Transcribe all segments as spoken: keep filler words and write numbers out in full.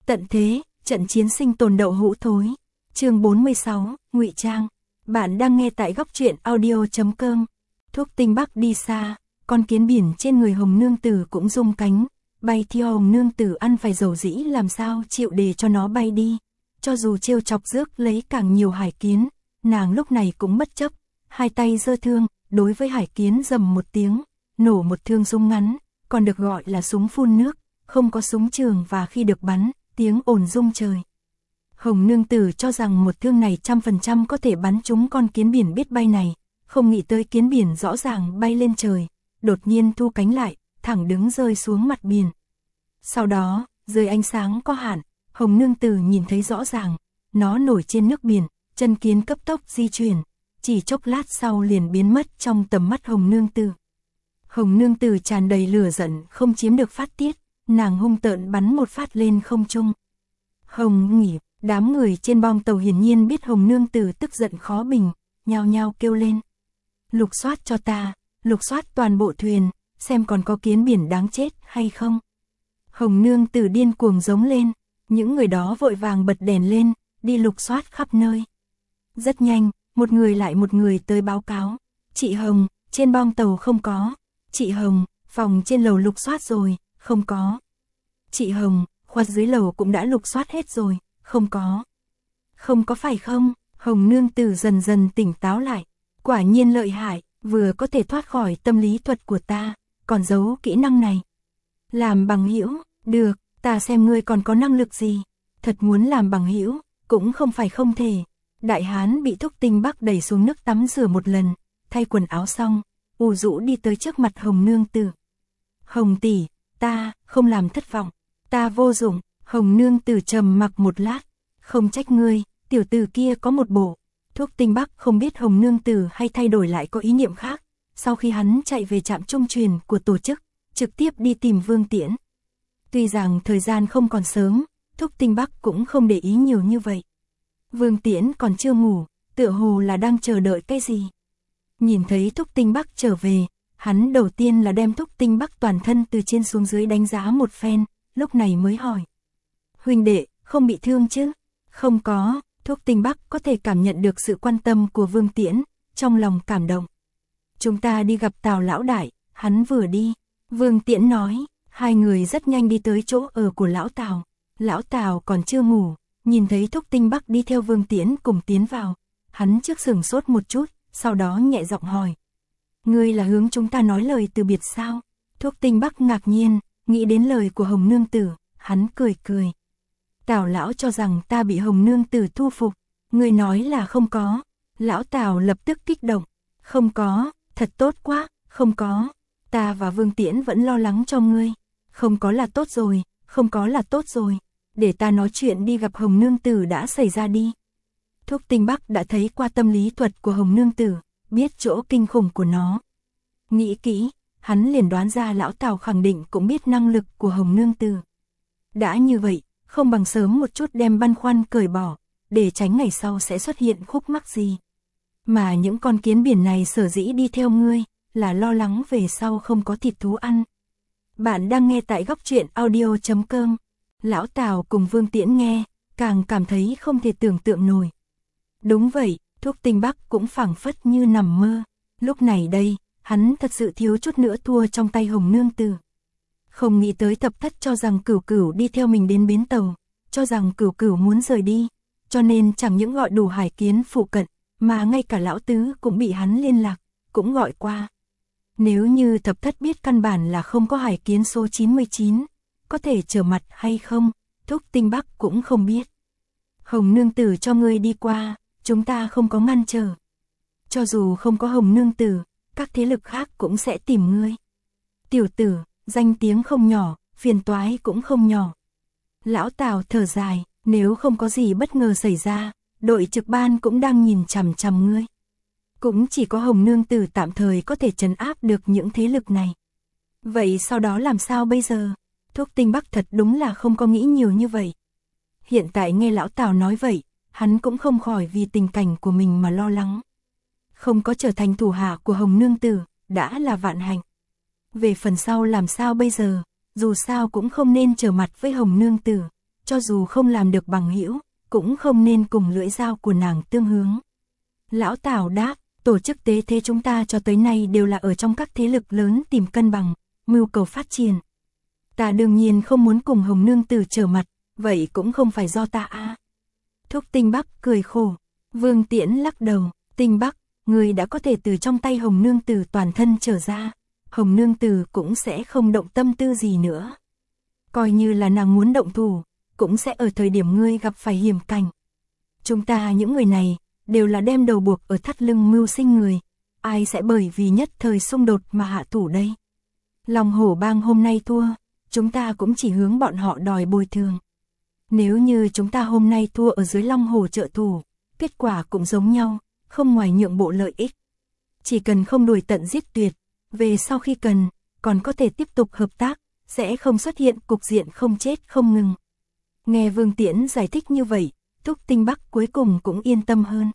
Tận thế, trận chiến sinh tồn đậu hũ thối. Chương bốn mươi sáu, ngụy trang. Bạn đang nghe tại góc truyện audio chấm com. Thuốc tinh bắc đi xa, con kiến biển trên người Hồng Nương Tử cũng rung cánh, bay theo Hồng Nương Tử ăn phải dầu dĩ làm sao chịu để cho nó bay đi. Cho dù trêu chọc rước lấy càng nhiều hải kiến, nàng lúc này cũng bất chấp, hai tay giơ thương, đối với hải kiến rầm một tiếng, nổ một thương súng ngắn, còn được gọi là súng phun nước, không có súng trường và khi được bắn, tiếng ồn rung trời. Hồng Nương Tử cho rằng một thương này trăm phần trăm có thể bắn trúng con kiến biển biết bay này, không nghĩ tới kiến biển rõ ràng bay lên trời, đột nhiên thu cánh lại, thẳng đứng rơi xuống mặt biển. Sau đó, dưới ánh sáng có hạn, Hồng Nương Tử nhìn thấy rõ ràng, nó nổi trên nước biển, chân kiến cấp tốc di chuyển, chỉ chốc lát sau liền biến mất trong tầm mắt Hồng Nương Tử. Hồng Nương Tử tràn đầy lửa giận không chiếm được phát tiết, nàng hung tợn bắn một phát lên không trung. Hồng nghỉ, đám người trên bong tàu hiển nhiên biết Hồng Nương Tử tức giận khó bình, nhao nhao kêu lên. Lục soát cho ta, lục soát toàn bộ thuyền, xem còn có kiến biển đáng chết hay không. Hồng Nương Tử điên cuồng giống lên, những người đó vội vàng bật đèn lên, đi lục soát khắp nơi. Rất nhanh, một người lại một người tới báo cáo. Chị Hồng, trên bong tàu không có. Chị Hồng, phòng trên lầu lục soát rồi, không có. Chị Hồng, khoát dưới lầu cũng đã lục soát hết rồi, không có. Không có phải không? Hồng Nương Tử dần dần tỉnh táo lại. Quả nhiên lợi hại, vừa có thể thoát khỏi tâm lý thuật của ta, còn giấu kỹ năng này. Làm bằng hữu, được, ta xem ngươi còn có năng lực gì. Thật muốn làm bằng hữu, cũng không phải không thể. Đại hán bị Thúc Tinh Bắc đẩy xuống nước tắm rửa một lần, thay quần áo xong, ù rũ đi tới trước mặt Hồng Nương Tử. Hồng tỷ, ta không làm thất vọng, ta vô dụng. Hồng Nương Tử trầm mặc một lát, không trách ngươi, tiểu tử kia có một bộ. Thúc Tinh Bắc không biết Hồng Nương Tử hay thay đổi lại có ý niệm khác, sau khi hắn chạy về trạm trung truyền của tổ chức, trực tiếp đi tìm Vương Tiễn. Tuy rằng thời gian không còn sớm, Thúc Tinh Bắc cũng không để ý nhiều như vậy. Vương Tiễn còn chưa ngủ, tựa hồ là đang chờ đợi cái gì. Nhìn thấy Thúc Tinh Bắc trở về, hắn đầu tiên là đem Thúc Tinh Bắc toàn thân từ trên xuống dưới đánh giá một phen, lúc này mới hỏi. Huynh đệ, không bị thương chứ? Không có. Thúc Tinh Bắc có thể cảm nhận được sự quan tâm của Vương Tiễn, trong lòng cảm động. Chúng ta đi gặp Tào lão đại, hắn vừa đi. Vương Tiễn nói, hai người rất nhanh đi tới chỗ ở của lão Tào. Lão Tào còn chưa ngủ, nhìn thấy Thúc Tinh Bắc đi theo Vương Tiễn cùng tiến vào. Hắn trước sửng sốt một chút, sau đó nhẹ giọng hỏi. Ngươi là hướng chúng ta nói lời từ biệt sao? Thúc Tinh Bắc ngạc nhiên, nghĩ đến lời của Hồng Nương Tử, hắn cười cười. Tào lão cho rằng ta bị Hồng Nương Tử thu phục, ngươi nói là không có. Lão Tào lập tức kích động, không có, thật tốt quá, không có. Ta và Vương Tiễn vẫn lo lắng cho ngươi, không có là tốt rồi, không có là tốt rồi. Để ta nói chuyện đi gặp Hồng Nương Tử đã xảy ra đi. Thúc Tinh Bắc đã thấy qua tâm lý thuật của Hồng Nương Tử, biết chỗ kinh khủng của nó. Nghĩ kỹ, hắn liền đoán ra lão Tào khẳng định cũng biết năng lực của Hồng Nương Tử. Đã như vậy, không bằng sớm một chút đem băn khoăn cởi bỏ, để tránh ngày sau sẽ xuất hiện khúc mắc gì. Mà những con kiến biển này sở dĩ đi theo ngươi, là lo lắng về sau không có thịt thú ăn. Bạn đang nghe tại góc truyện audio chấm com. Lão Tào cùng Vương Tiễn nghe, càng cảm thấy không thể tưởng tượng nổi. Đúng vậy, Thúc Tinh Bắc cũng phảng phất như nằm mơ. Lúc này đây, hắn thật sự thiếu chút nữa thua trong tay Hồng Nương Tử. Không nghĩ tới Thập Thất cho rằng Cửu Cửu đi theo mình đến bến tàu, cho rằng Cửu Cửu muốn rời đi, cho nên chẳng những gọi đủ hải kiến phụ cận, mà ngay cả lão tứ cũng bị hắn liên lạc, cũng gọi qua. Nếu như Thập Thất biết căn bản là không có hải kiến số chín mươi chín, có thể trở mặt hay không, Thúc Tinh Bắc cũng không biết. Hồng Nương Tử cho ngươi đi qua, chúng ta không có ngăn trở. Cho dù không có Hồng Nương Tử, các thế lực khác cũng sẽ tìm ngươi. Tiểu tử, danh tiếng không nhỏ, phiền toái cũng không nhỏ. Lão Tào thở dài, nếu không có gì bất ngờ xảy ra, đội trực ban cũng đang nhìn chằm chằm ngươi. Cũng chỉ có Hồng Nương Tử tạm thời có thể trấn áp được những thế lực này. Vậy sau đó làm sao bây giờ? Thúc Tinh Bắc thật đúng là không có nghĩ nhiều như vậy. Hiện tại nghe lão Tào nói vậy, hắn cũng không khỏi vì tình cảnh của mình mà lo lắng. Không có trở thành thủ hạ của Hồng Nương Tử, đã là vạn hạnh. Về phần sau làm sao bây giờ, dù sao cũng không nên trở mặt với Hồng Nương Tử, cho dù không làm được bằng hữu, cũng không nên cùng lưỡi dao của nàng tương hướng. Lão Tào đáp, tổ chức tế thế chúng ta cho tới nay đều là ở trong các thế lực lớn tìm cân bằng, mưu cầu phát triển. Ta đương nhiên không muốn cùng Hồng Nương Tử trở mặt, vậy cũng không phải do ta a. À. Thúc Tinh Bắc cười khổ, Vương Tiễn lắc đầu, Tinh Bắc, người đã có thể từ trong tay Hồng Nương Tử toàn thân trở ra, Hồng Nương Tử cũng sẽ không động tâm tư gì nữa. Coi như là nàng muốn động thủ, cũng sẽ ở thời điểm ngươi gặp phải hiểm cảnh. Chúng ta những người này, đều là đem đầu buộc ở thắt lưng mưu sinh người, ai sẽ bởi vì nhất thời xung đột mà hạ thủ đây. Long Hổ Bang hôm nay thua, chúng ta cũng chỉ hướng bọn họ đòi bồi thường. Nếu như chúng ta hôm nay thua ở dưới Long Hổ trợ thủ, kết quả cũng giống nhau, không ngoài nhượng bộ lợi ích. Chỉ cần không đuổi tận giết tuyệt, về sau khi cần, còn có thể tiếp tục hợp tác, sẽ không xuất hiện cục diện không chết không ngừng. Nghe Vương Tiễn giải thích như vậy, Thúc Tinh Bắc cuối cùng cũng yên tâm hơn.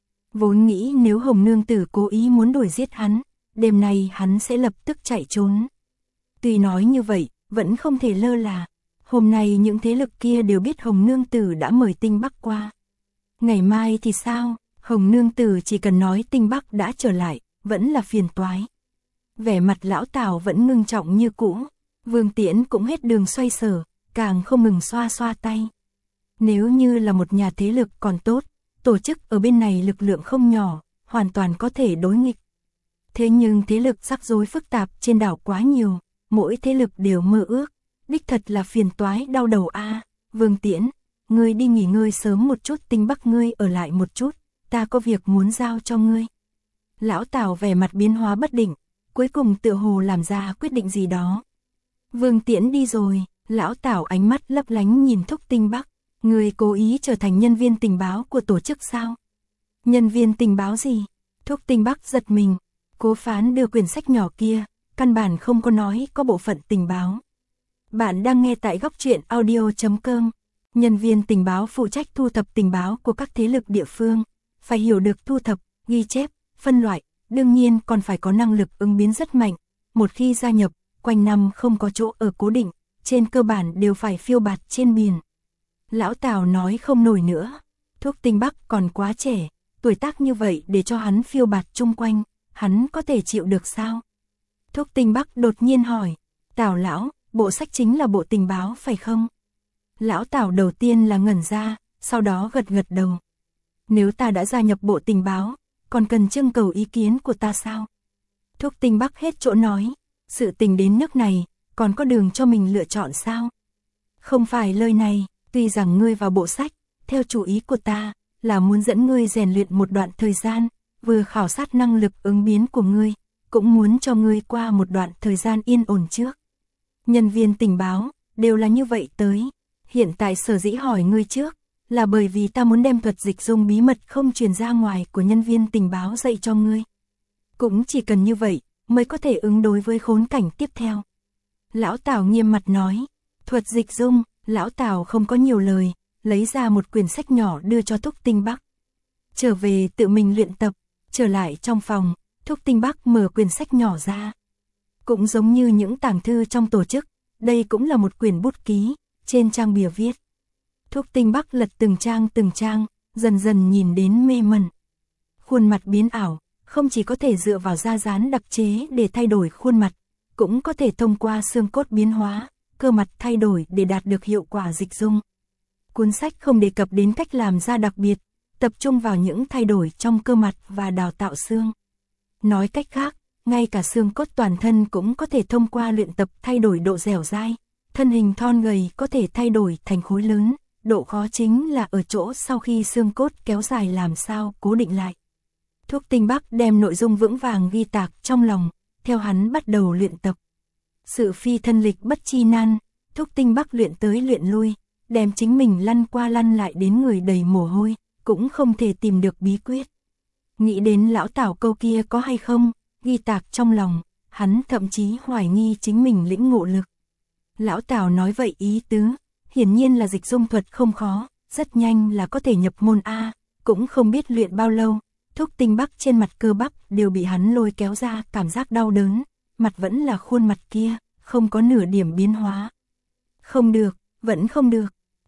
Vốn nghĩ nếu Hồng Nương Tử cố ý muốn đuổi giết hắn, đêm nay hắn sẽ lập tức chạy trốn. Tuy nói như vậy, vẫn không thể lơ là. Hôm nay những thế lực kia đều biết Hồng Nương Tử đã mời Tinh Bắc qua. Ngày mai thì sao? Hồng Nương Tử chỉ cần nói Tinh Bắc đã trở lại, vẫn là phiền toái. Vẻ mặt lão Tào vẫn ngưng trọng như cũ. Vương Tiễn cũng hết đường xoay sở, càng không ngừng xoa xoa tay. Nếu như là một nhà thế lực còn tốt, tổ chức ở bên này lực lượng không nhỏ, hoàn toàn có thể đối nghịch. Thế nhưng thế lực rắc rối phức tạp trên đảo quá nhiều, mỗi thế lực đều mơ ước, đích thật là phiền toái đau đầu a. À, Vương Tiễn, ngươi đi nghỉ ngơi sớm một chút, Tinh Bắc ngươi ở lại một chút, ta có việc muốn giao cho ngươi. Lão Tào vẻ mặt biến hóa bất định, cuối cùng tựa hồ làm ra quyết định gì đó. Vương Tiễn đi rồi, lão Tào ánh mắt lấp lánh nhìn Thúc Tinh Bắc, ngươi cố ý trở thành nhân viên tình báo của tổ chức sao? Nhân viên tình báo gì? Thúc Tinh Bắc giật mình, Cố Phán đưa quyển sách nhỏ kia, căn bản không có nói có bộ phận tình báo. Bạn đang nghe tại góc truyện audio chấm com. Nhân viên tình báo phụ trách thu thập tình báo của các thế lực địa phương, phải hiểu được thu thập, ghi chép, phân loại, đương nhiên còn phải có năng lực ứng biến rất mạnh. Một khi gia nhập, quanh năm không có chỗ ở cố định, trên cơ bản đều phải phiêu bạt trên biển. Lão Tào nói không nổi nữa, Thúc Tinh Bắc còn quá trẻ, tuổi tác như vậy để cho hắn phiêu bạt chung quanh, hắn có thể chịu được sao? Thúc Tinh Bắc đột nhiên hỏi, Tào lão, bộ sách chính là bộ tình báo phải không? Lão Tào đầu tiên là ngẩn ra, sau đó gật gật đầu. Nếu ta đã gia nhập bộ tình báo, còn cần trưng cầu ý kiến của ta sao? Thúc Tinh Bắc hết chỗ nói, sự tình đến nước này, còn có đường cho mình lựa chọn sao? Không phải lời này, tuy rằng ngươi vào bộ sách, theo chủ ý của ta, là muốn dẫn ngươi rèn luyện một đoạn thời gian, vừa khảo sát năng lực ứng biến của ngươi, cũng muốn cho ngươi qua một đoạn thời gian yên ổn trước. Nhân viên tình báo, đều là như vậy tới. Hiện tại sở dĩ hỏi ngươi trước, là bởi vì ta muốn đem thuật dịch dung bí mật không truyền ra ngoài của nhân viên tình báo dạy cho ngươi. Cũng chỉ cần như vậy, mới có thể ứng đối với khốn cảnh tiếp theo. Lão Tào nghiêm mặt nói, thuật dịch dung, Lão Tào không có nhiều lời, lấy ra một quyển sách nhỏ đưa cho Thúc Tinh Bắc. Trở về tự mình luyện tập, trở lại trong phòng, Thúc Tinh Bắc mở quyển sách nhỏ ra. Cũng giống như những tàng thư trong tổ chức, đây cũng là một quyển bút ký, trên trang bìa viết. Thúc Tinh Bắc lật từng trang từng trang, dần dần nhìn đến mê mẩn. Khuôn mặt biến ảo, không chỉ có thể dựa vào da dán đặc chế để thay đổi khuôn mặt, cũng có thể thông qua xương cốt biến hóa, cơ mặt thay đổi để đạt được hiệu quả dịch dung. Cuốn sách không đề cập đến cách làm da đặc biệt, tập trung vào những thay đổi trong cơ mặt và đào tạo xương. Nói cách khác, ngay cả xương cốt toàn thân cũng có thể thông qua luyện tập thay đổi độ dẻo dai, thân hình thon gầy có thể thay đổi thành khối lớn, độ khó chính là ở chỗ sau khi xương cốt kéo dài làm sao cố định lại. Thúc Tinh Bắc đem nội dung vững vàng ghi tạc trong lòng, theo hắn bắt đầu luyện tập. Sự phi thân lịch bất chi nan, Thúc Tinh Bắc luyện tới luyện lui, đem chính mình lăn qua lăn lại đến người đầy mồ hôi, cũng không thể tìm được bí quyết. Nghĩ đến Lão Tào câu kia có hay không, ghi tạc trong lòng, hắn thậm chí hoài nghi chính mình lĩnh ngộ lực. Lão Tào nói vậy ý tứ, hiển nhiên là dịch dung thuật không khó, rất nhanh là có thể nhập môn A, cũng không biết luyện bao lâu, Thúc Tinh Bắc trên mặt cơ bắp đều bị hắn lôi kéo ra cảm giác đau đớn, mặt vẫn là khuôn mặt kia, không có nửa điểm biến hóa. Không được, vẫn không được.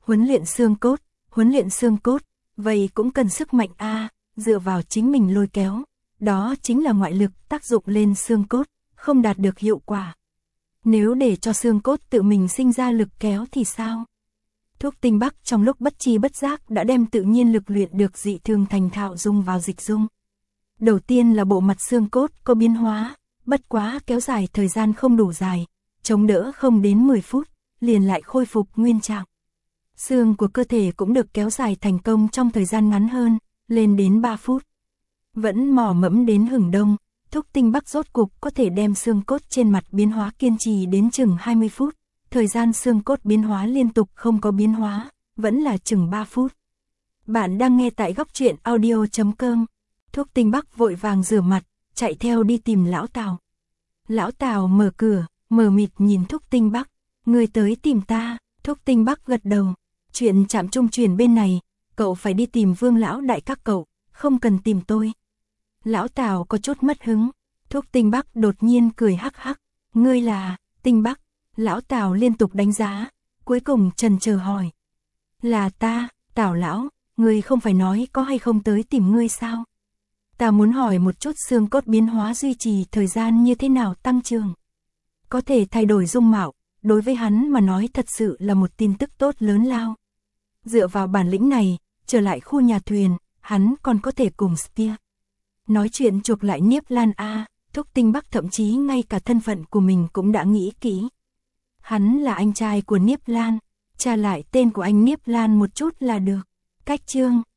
Huấn luyện xương cốt, huấn luyện xương cốt, vậy cũng cần sức mạnh a, à, dựa vào chính mình lôi kéo. Đó chính là ngoại lực tác dụng lên xương cốt, không đạt được hiệu quả. Nếu để cho xương cốt tự mình sinh ra lực kéo thì sao? Thuốc tinh Bắc trong lúc bất chi bất giác đã đem tự nhiên lực luyện được dị thường thành thạo dung vào dịch dung. Đầu tiên là bộ mặt xương cốt có biến hóa, bất quá kéo dài thời gian không đủ dài, chống đỡ không đến mười phút, liền lại khôi phục nguyên trạng. Xương của cơ thể cũng được kéo dài thành công trong thời gian ngắn hơn, lên đến ba phút. Vẫn mò mẫm đến hừng đông, thuốc tinh Bắc rốt cục có thể đem xương cốt trên mặt biến hóa kiên trì đến chừng hai mươi phút. Thời gian xương cốt biến hóa liên tục không có biến hóa, vẫn là chừng ba phút. Bạn đang nghe tại góc truyện audio chấm com. Thuốc tinh Bắc vội vàng rửa mặt, chạy theo đi tìm lão Tào. Lão Tào mở cửa, mờ mịt nhìn thuốc tinh Bắc. Người tới tìm ta, thuốc tinh Bắc gật đầu. Chuyện trạm trung truyền bên này, cậu phải đi tìm Vương lão đại các cậu, không cần tìm tôi. Lão Tào có chút mất hứng. Thuốc tinh Bắc đột nhiên cười hắc hắc. Ngươi là Tinh Bắc? Lão Tào liên tục đánh giá, cuối cùng chần chờ hỏi. Là ta, Tào lão, ngươi không phải nói có hay không tới tìm ngươi sao? Ta muốn hỏi một chút xương cốt biến hóa duy trì thời gian như thế nào tăng trưởng. Có thể thay đổi dung mạo, đối với hắn mà nói thật sự là một tin tức tốt lớn lao. Dựa vào bản lĩnh này, trở lại khu nhà thuyền, hắn còn có thể cùng Spear nói chuyện chuộc lại Niếp Lan a. Thuốc tinh Bắc thậm chí ngay cả thân phận của mình cũng đã nghĩ kỹ. Hắn là anh trai của Niếp Lan, tra lại tên của anh Niếp Lan một chút là được. Cách chương